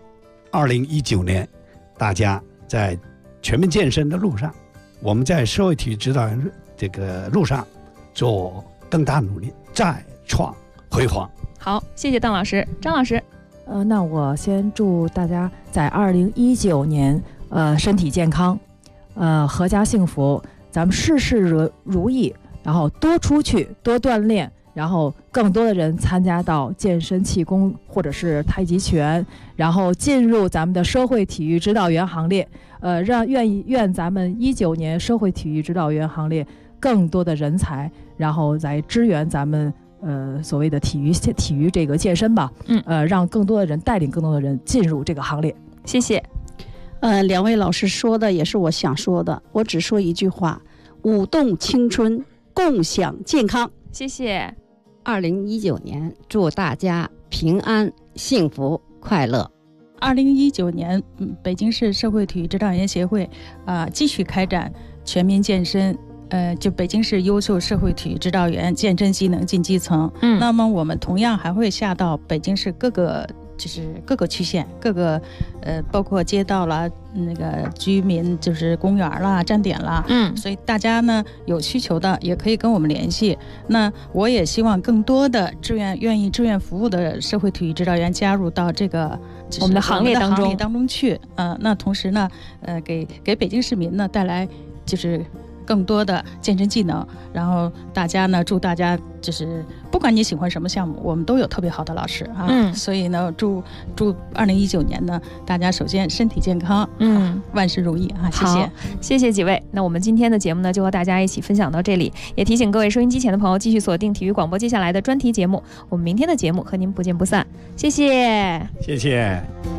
Speaker 6: 2019年大家在全民健身的路上，我们在社会体育指导员这个路上做更大努力，再创辉煌。
Speaker 8: 好，谢谢邓老师。张老师，
Speaker 10: 那我先祝大家在2019年身体健康，阖家幸福，咱们事事如意，然后多出去多锻炼，然后更多的人参加到健身气功或者是太极拳，然后进入咱们的社会体育指导员行列。愿咱们19年社会体育指导员行列更多的人才，然后来支援咱们所谓的体育这个健身吧。让更多的人带领更多的人进入这个行列。
Speaker 8: 谢谢。
Speaker 11: 两位老师说的也是我想说的，我只说一句话：舞动青春，共享健康。
Speaker 8: 谢谢。
Speaker 12: 2019年，祝大家平安、幸福、快乐。
Speaker 9: 2019年，北京市社会体育指导员协会继续开展全民健身。就北京市优秀社会体育指导员健身技能进基层。那么我们同样还会下到北京市各个区县，各个包括街道啦、那个居民就是公园啦、站点啦。所以大家呢有需求的也可以跟我们联系。那我也希望更多的愿意志愿服务的社会体育指导员加入到这个
Speaker 8: 我们的行列当
Speaker 9: 中去。那同时呢，给北京市民呢带来就是更多的健身技能，然后祝大家就是不管你喜欢什么项目，我们都有特别好的老师所以呢，祝2019年呢，大家首先身体健康，万事如意
Speaker 8: 谢谢几位。那我们今天的节目呢，就和大家一起分享到这里，也提醒各位收音机前的朋友继续锁定体育广播接下来的专题节目，我们明天的节目和您不见不散。谢谢，
Speaker 6: 谢谢。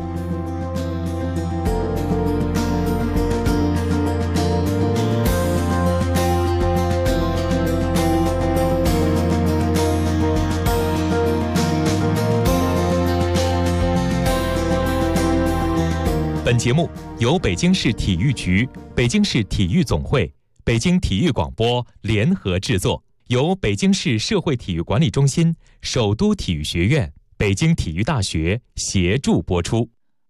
Speaker 7: 本节目由北京市体育局、北京市体育总会、北京体育广播联合制作，由北京市社会体育管理中心、首都体育学院、北京体育大学协助播出。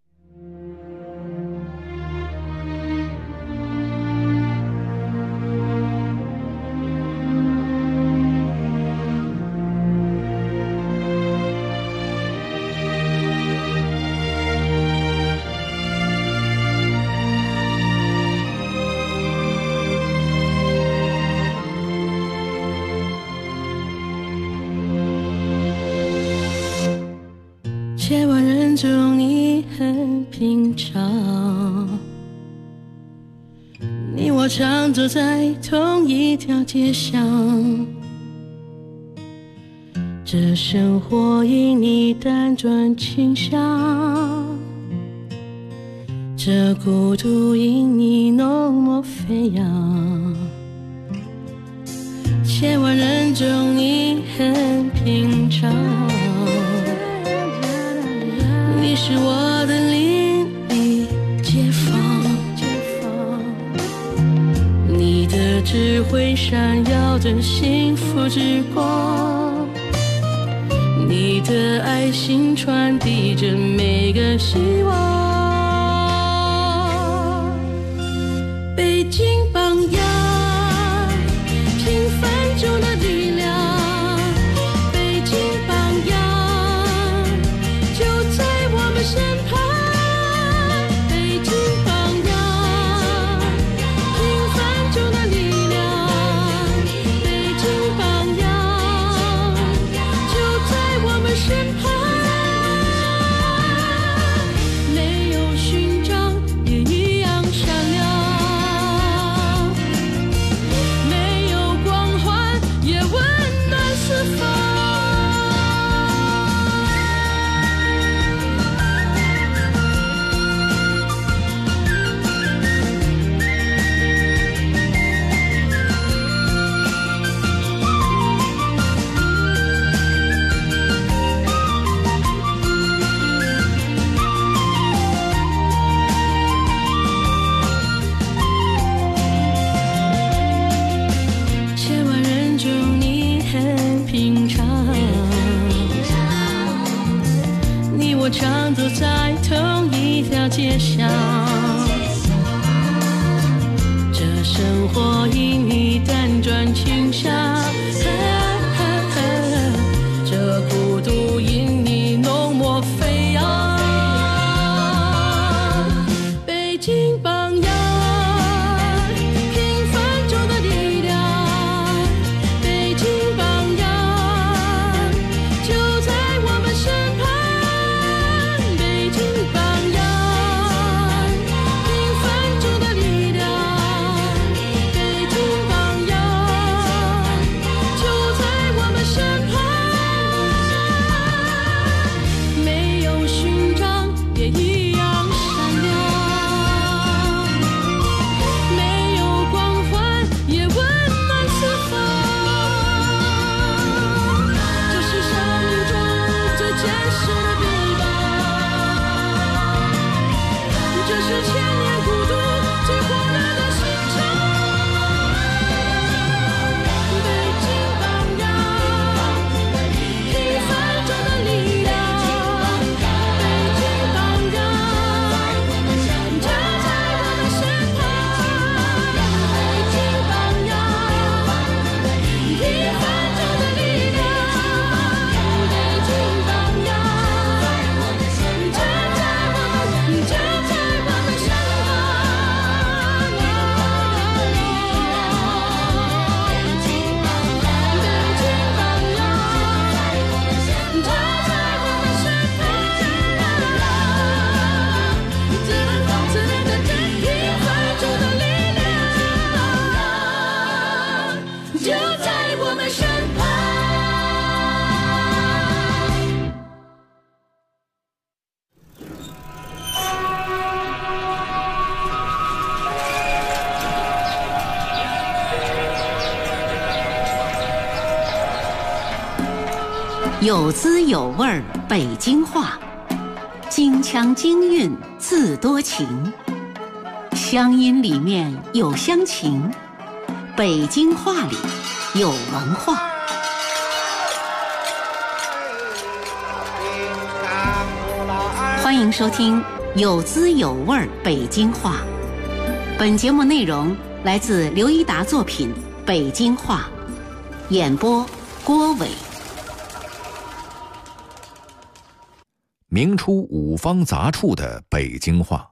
Speaker 13: 千万人中你很平常，你我常走在同一条街上，这生活因你辗转倾向，这孤独因你浓墨飞扬。千万人中你很平常，你是我的邻里街坊，你的智慧闪耀着幸福之光，你的爱心传递着每个希望。北京榜样，平凡中的力量，北京榜样就在我们身旁。北京榜样，平凡中的力量，北京榜样就在我们身旁。没有勋章也一样闪亮，没有光环也温暖四方。千万人中你很平常，你我常走在同一条街上，这生活因你辗转倾向，这孤独因你浓墨飞扬。北京榜样，平凡中的力量，北京榜样就在我们身旁。北京榜样，平凡中的力量，北京榜样
Speaker 14: 有滋有味儿北京话，京腔京韵自多情，乡音里面有乡情，北京话里有文化。欢迎收听有滋有味儿北京话。本节目内容来自刘一达作品《北京话》，演播郭伟。
Speaker 15: 明初五方杂处的北京话。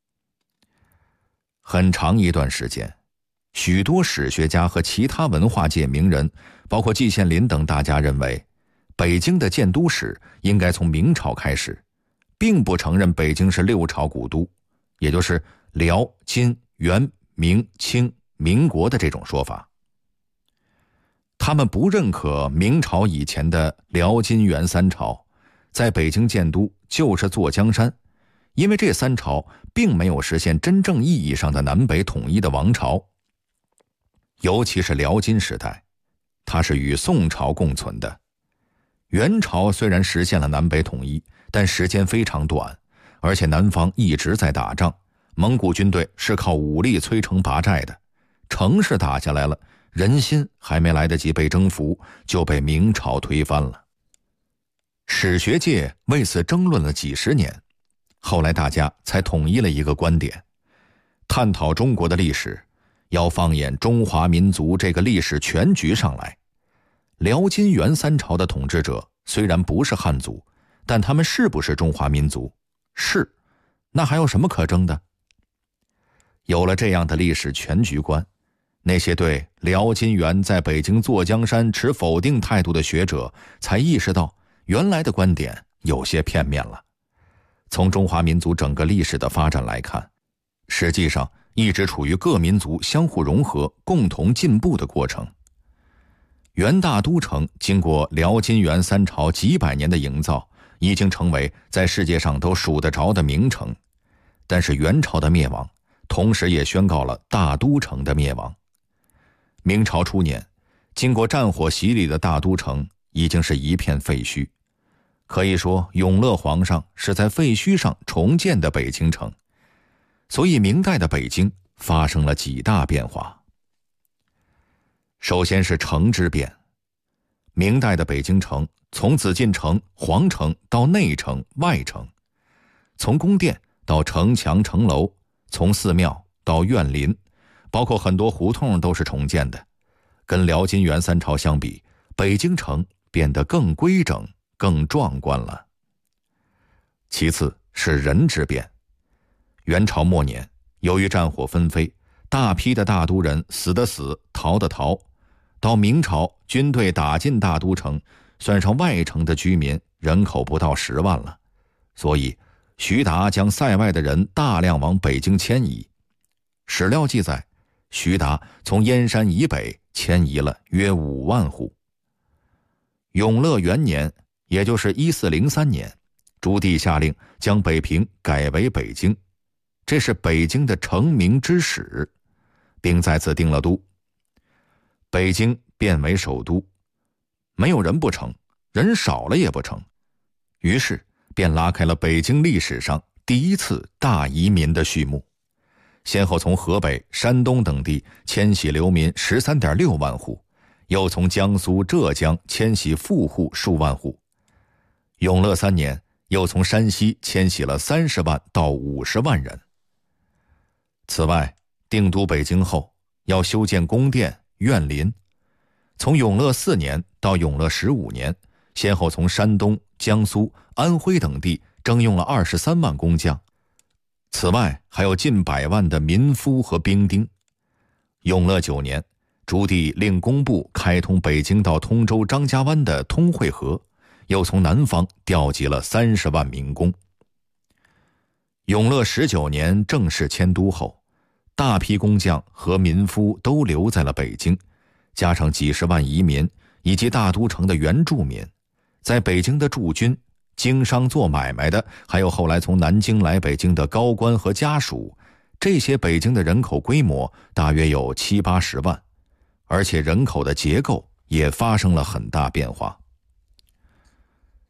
Speaker 15: 很长一段时间，许多史学家和其他文化界名人，包括季羡林等大家认为，北京的建都史应该从明朝开始，并不承认北京是六朝古都，也就是辽、金、元、明、清、民国的这种说法。他们不认可明朝以前的辽、金、元三朝在北京建都就是坐江山，因为这三朝并没有实现真正意义上的南北统一的王朝。尤其是辽金时代，它是与宋朝共存的。元朝虽然实现了南北统一，但时间非常短，而且南方一直在打仗，蒙古军队是靠武力摧城拔寨的，城市打下来了，人心还没来得及被征服，就被明朝推翻了。史学界为此争论了几十年，后来大家才统一了一个观点：探讨中国的历史，要放眼中华民族这个历史全局上来。辽金元三朝的统治者虽然不是汉族，但他们是不是中华民族？是，那还有什么可争的？有了这样的历史全局观，那些对辽金元在北京坐江山持否定态度的学者才意识到，原来的观点有些片面了。从中华民族整个历史的发展来看，实际上一直处于各民族相互融合、共同进步的过程。元大都城经过辽金元三朝几百年的营造，已经成为在世界上都数得着的名城。但是元朝的灭亡，同时也宣告了大都城的灭亡。明朝初年，经过战火洗礼的大都城已经是一片废墟。可以说，永乐皇上是在废墟上重建的北京城。所以明代的北京发生了几大变化。首先是城之变。明代的北京城从紫禁城、皇城到内城、外城，从宫殿到城墙城楼，从寺庙到院林，包括很多胡同都是重建的。跟辽金元三朝相比，北京城变得更规整、更壮观了。其次是人之变。元朝末年，由于战火纷飞，大批的大都人死的死，逃的逃。到明朝，军队打进大都城，算上外城的居民，人口不到10万了。所以徐达将塞外的人大量往北京迁移。史料记载，徐达从燕山以北迁移了约5万户。永乐元年，也就是1403年，朱棣下令将北平改为北京，这是北京的成名之始，并在此定了都。北京变为首都，没有人不成，人少了也不成，于是便拉开了北京历史上第一次大移民的序幕，先后从河北、山东等地迁徙流民13.6万户，又从江苏、浙江迁徙富户数万户。永乐3年，又从山西迁徙了30万到50万人。此外，定都北京后，要修建宫殿、院林。从永乐4年到永乐15年，先后从山东、江苏、安徽等地征用了23万工匠。此外，还有近100万的民夫和兵丁。永乐9年，朱棣令工部开通北京到通州张家湾的通惠河，又从南方调集了30万民工。永乐19年正式迁都后，大批工匠和民夫都留在了北京，加上几十万移民以及大都城的原住民，在北京的驻军、经商做买卖的，还有后来从南京来北京的高官和家属，这些北京的人口规模大约有70-80万，而且人口的结构也发生了很大变化。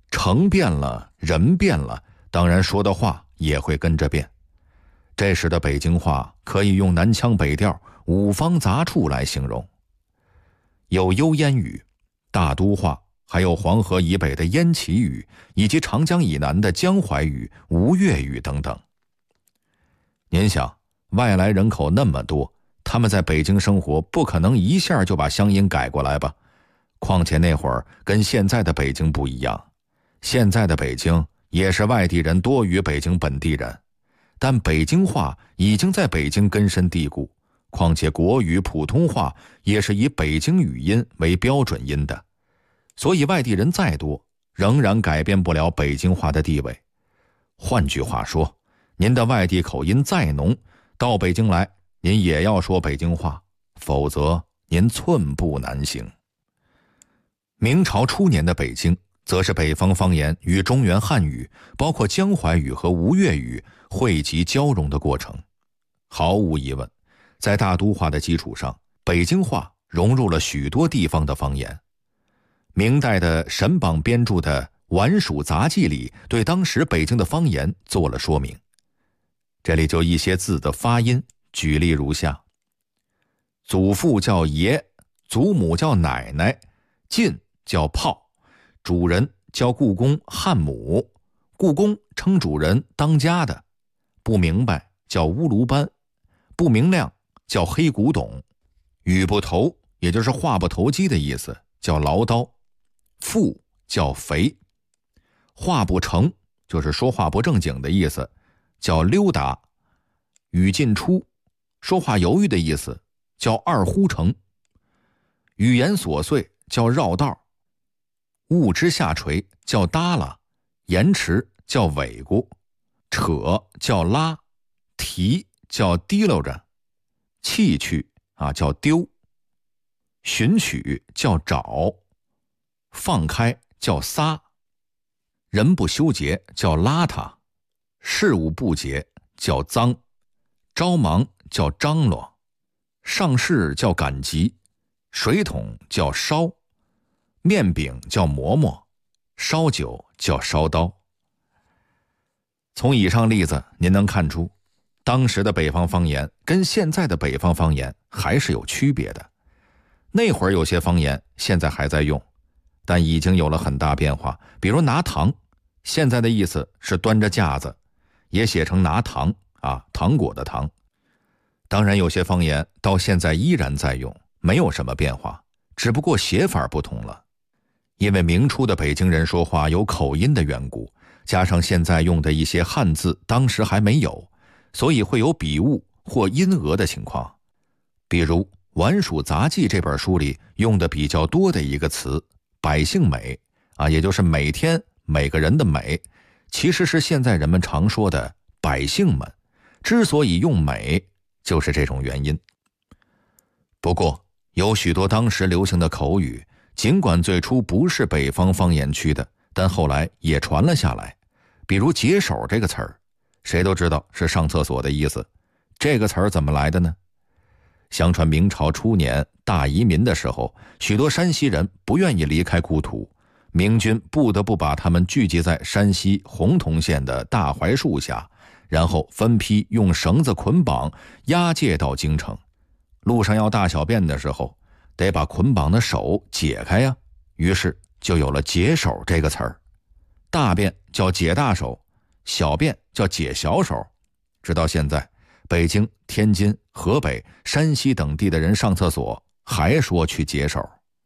Speaker 15: 城变了，人变了，当然说的话也会跟着变。这时的北京话可以用南腔北调、五方杂处来形容，有幽燕语、大都话，还有黄河以北的燕齐语，以及长江以南的江淮语、吴越语等等。您想，外来人口那么多，他们在北京生活，不可能一下就把乡音改过来吧？况且那会儿跟现在的北京不一样，现在的北京也是外地人多于北京本地人，但北京话已经在北京根深蒂固，况且国语、普通话也是以北京语音为标准音的，所以外地人再多，仍然改变不了北京话的地位。换句话说，您的外地口音再浓，到北京来，您也要说北京话，否则您寸步难行。明朝初年的北京，则是北方方言与中原汉语，包括江淮语和吴越语汇集交融的过程。毫无疑问，在大都话的基础上，北京话融入了许多地方的方言。明代的沈榜编著的《宛署杂记》里，对当时北京的方言做了说明。这里就一些字的发音，举例如下：祖父叫爷，祖母叫奶奶，进叫炮，主人叫故宫汉母，故宫称主人当家的，不明白叫乌卢班，不明亮叫黑古董，语不投也就是话不投机的意思，叫唠叨，富叫肥，话不成就是说话不正经的意思，叫溜达，语进出说话犹豫的意思，叫二呼成，语言琐碎叫绕道，物之下垂叫耷拉，延迟叫尾咕，扯叫拉，提叫提溜着，弃去叫丢，寻取叫找，放开叫撒，人不修洁叫邋遢，事务不洁叫脏，着忙叫张罗，上事叫赶集，水桶叫烧，面饼叫馍馍，烧酒叫烧刀。从以上例子您能看出，当时的北方方言跟现在的北方方言还是有区别的。那会儿有些方言现在还在用，但已经有了很大变化。比如拿糖，现在的意思是端着架子，也写成拿糖糖果的糖。当然有些方言到现在依然在用，没有什么变化，只不过写法不同了。因为明初的北京人说话有口音的缘故，加上现在用的一些汉字当时还没有，所以会有笔误或音讹的情况。比如《宛署杂记》这本书里用的比较多的一个词百姓美也就是每天每个人的美，其实是现在人们常说的百姓们，之所以用美就是这种原因。不过有许多当时流行的口语，尽管最初不是北方方言区的，但后来也传了下来。比如解手这个词儿，谁都知道是上厕所的意思，这个词儿怎么来的呢？相传明朝初年大移民的时候，许多山西人不愿意离开故土，明军不得不把他们聚集在山西洪洞县的大槐树下，然后分批用绳子捆绑押解到京城。路上要大小便的时候，得把捆绑的手解开呀，于是就有了解手这个词儿。大便叫解大手，小便叫解小手。直到现在，北京、天津、河北、山西等地的人上厕所还说去解手。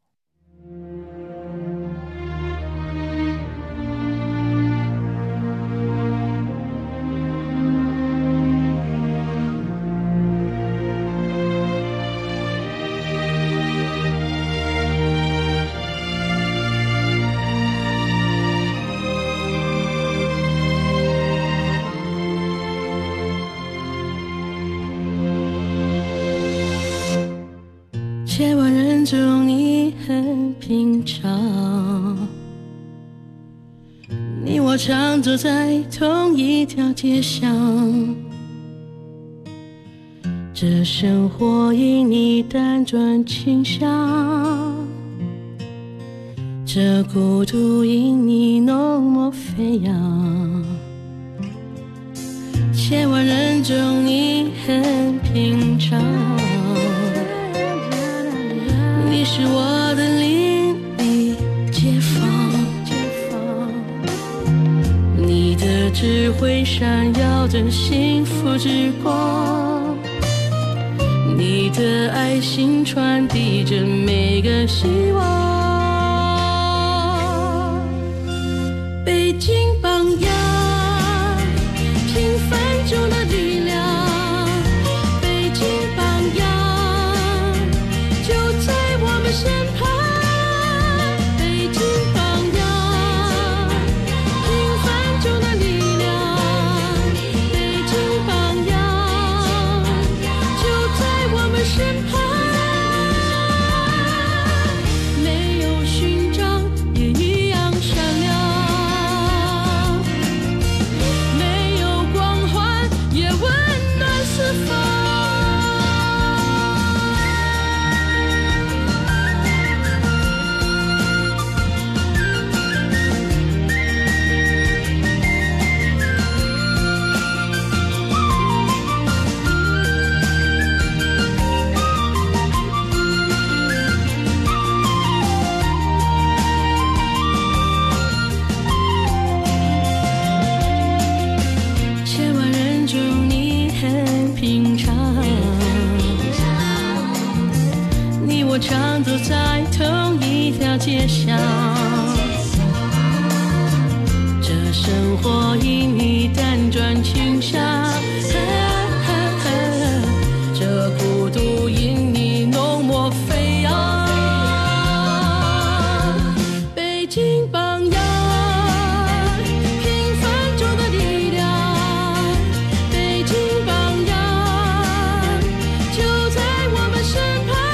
Speaker 13: 千万人中你很平常，你我常走在同一条街上，这生活因你单转倾向， 这孤独因你浓墨飞扬，千万人中你很平常，你是我的邻里街坊，你的智慧闪耀着幸福之光，你的爱心传递着每个希望。北京榜样，平凡中的力量。北京榜样，就在我们身旁。北京榜样，平凡中的力量。北京榜样，就在我们身旁。没有勋章也一样闪亮。我常走在同一条街上，这生活因你辗转倾向，这孤独因你浓墨飞扬。北京榜样，平凡中的力量。北京榜样，就在我们身旁。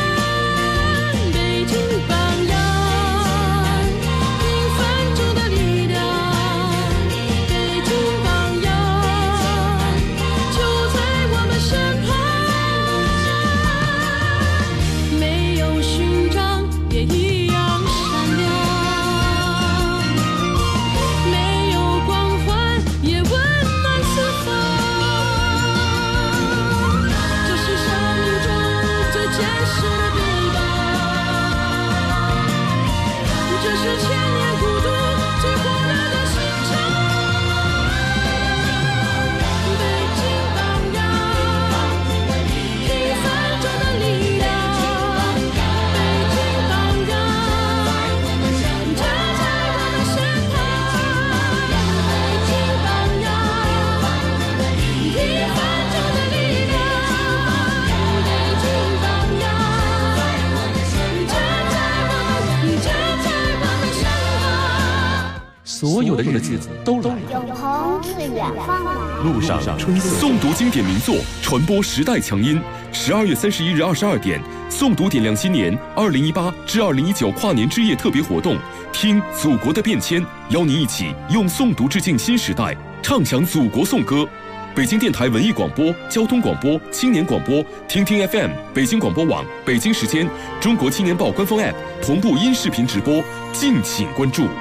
Speaker 3: 所有的日子都来了，
Speaker 16: 永恒自远方来。
Speaker 3: 路上春色，诵读经典名作，传播时代强音。12月31日22点，诵读点亮新年2018至2019跨年之夜特别活动，听祖国的变迁，邀您一起用诵读致敬新时代，唱响祖国颂歌。北京电台文艺广播、交通广播、青年广播、听听 FM、北京广播网、北京时间、中国青年报官方 App 同步音视频直播，敬请关注。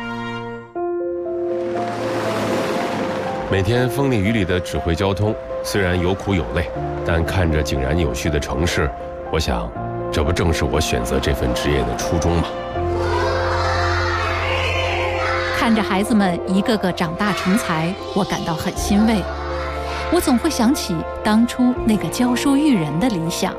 Speaker 3: 每天风里雨里的指挥交通，虽然有苦有累，但看着井然有序的城市，我想，这不正是我选择这份职业的初衷吗？
Speaker 14: 看着孩子们一个个长大成才，我感到很欣慰。我总会想起当初那个教书育人的理想。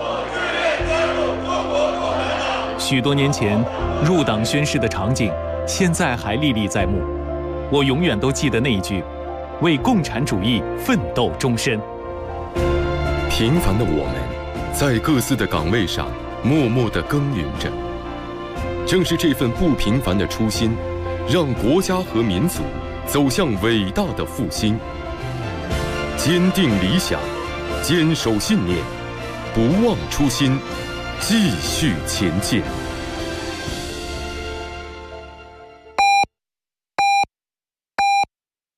Speaker 17: 许多年前入党宣誓的场景，现在还历历在目。我永远都记得那一句：为共产主义奋斗终身。
Speaker 3: 平凡的我们，在各自的岗位上默默地耕耘着。正是这份不平凡的初心，让国家和民族走向伟大的复兴。坚定理想，坚守信念，不忘初心，继续前进。